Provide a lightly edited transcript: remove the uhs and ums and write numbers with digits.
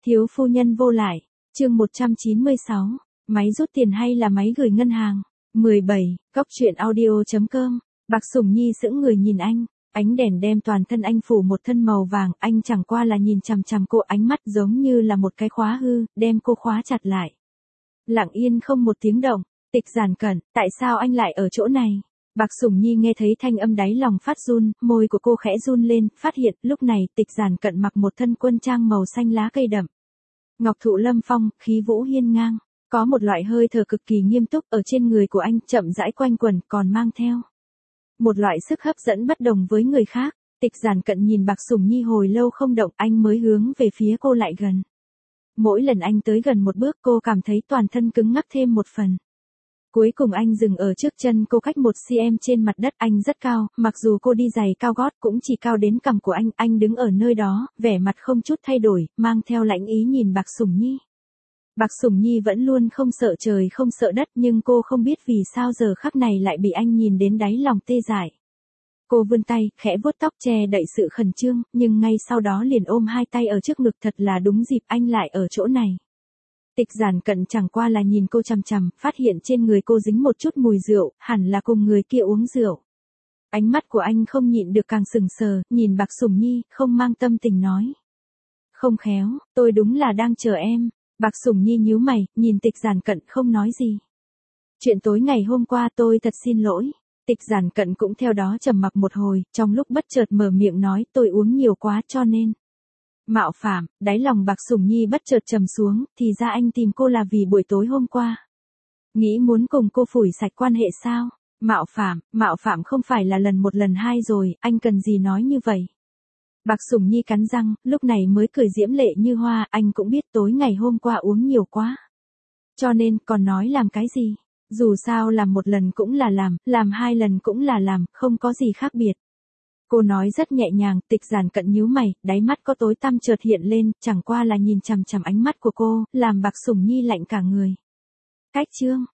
Thiếu phu nhân vô lại, chương 196, máy rút tiền hay là máy gửi ngân hàng? 17, Góc truyện audio.com, Bạc Sủng Nhi sững người nhìn anh, ánh đèn đem toàn thân anh phủ một thân màu vàng, anh chẳng qua là nhìn chằm chằm cô, ánh mắt giống như là một cái khóa hư, đem cô khóa chặt lại. Lặng yên không một tiếng động, Tịch Giản Cẩn, tại sao anh lại ở chỗ này? Bạc Sủng Nhi nghe thấy thanh âm đáy lòng phát run, môi của cô khẽ run lên, phát hiện lúc này Tịch Giản Cẩn mặc một thân quân trang màu xanh lá cây đậm. Ngọc thụ lâm phong, khí vũ hiên ngang, có một loại hơi thở cực kỳ nghiêm túc ở trên người của anh, chậm rãi quanh quẩn, còn mang theo một loại sức hấp dẫn bất đồng với người khác. Tịch Giản Cẩn nhìn Bạc Sủng Nhi hồi lâu không động, anh mới hướng về phía cô lại gần. Mỗi lần anh tới gần một bước, cô cảm thấy toàn thân cứng ngắc thêm một phần. Cuối cùng anh dừng ở trước chân cô, cách 1 cm trên mặt đất. Anh rất cao, mặc dù cô đi giày cao gót cũng chỉ cao đến cằm của anh đứng ở nơi đó, vẻ mặt không chút thay đổi, mang theo lãnh ý nhìn Bạc Sủng Nhi. Bạc Sủng Nhi vẫn luôn không sợ trời không sợ đất, nhưng cô không biết vì sao giờ khắc này lại bị anh nhìn đến đáy lòng tê dại. Cô vươn tay, khẽ vuốt tóc che đậy sự khẩn trương, nhưng ngay sau đó liền ôm hai tay ở trước ngực, thật là đúng dịp anh lại ở chỗ này. Tịch Giản Cẩn chẳng qua là nhìn cô chằm chằm, phát hiện trên người cô dính một chút mùi rượu, hẳn là cùng người kia uống rượu. Ánh mắt của anh không nhịn được càng sừng sờ, nhìn Bạc Sủng Nhi, không mang tâm tình nói. Không khéo, tôi đúng là đang chờ em. Bạc Sủng Nhi nhíu mày, nhìn Tịch Giản Cẩn không nói gì. Chuyện tối ngày hôm qua tôi thật xin lỗi. Tịch Giản Cẩn cũng theo đó trầm mặc một hồi, trong lúc bất chợt mở miệng nói, tôi uống nhiều quá cho nên mạo phạm. Đáy lòng Bạc Sủng Nhi bất chợt trầm xuống, thì ra anh tìm cô là vì buổi tối hôm qua nghĩ muốn cùng cô phủi sạch quan hệ sao? Mạo phạm không phải là lần một lần hai rồi, anh cần gì nói như vậy? Bạc Sủng Nhi cắn răng, lúc này mới cười diễm lệ như hoa, anh cũng biết tối ngày hôm qua uống nhiều quá. Cho nên, còn nói làm cái gì? Dù sao làm một lần cũng là làm hai lần cũng là làm, không có gì khác biệt. Cô nói rất nhẹ nhàng. Tịch Giản Cẩn nhíu mày, đáy mắt có tối tăm chợt hiện lên, chẳng qua là nhìn chằm chằm ánh mắt của cô, làm Bạc Sủng Nhi lạnh cả người. Cách chương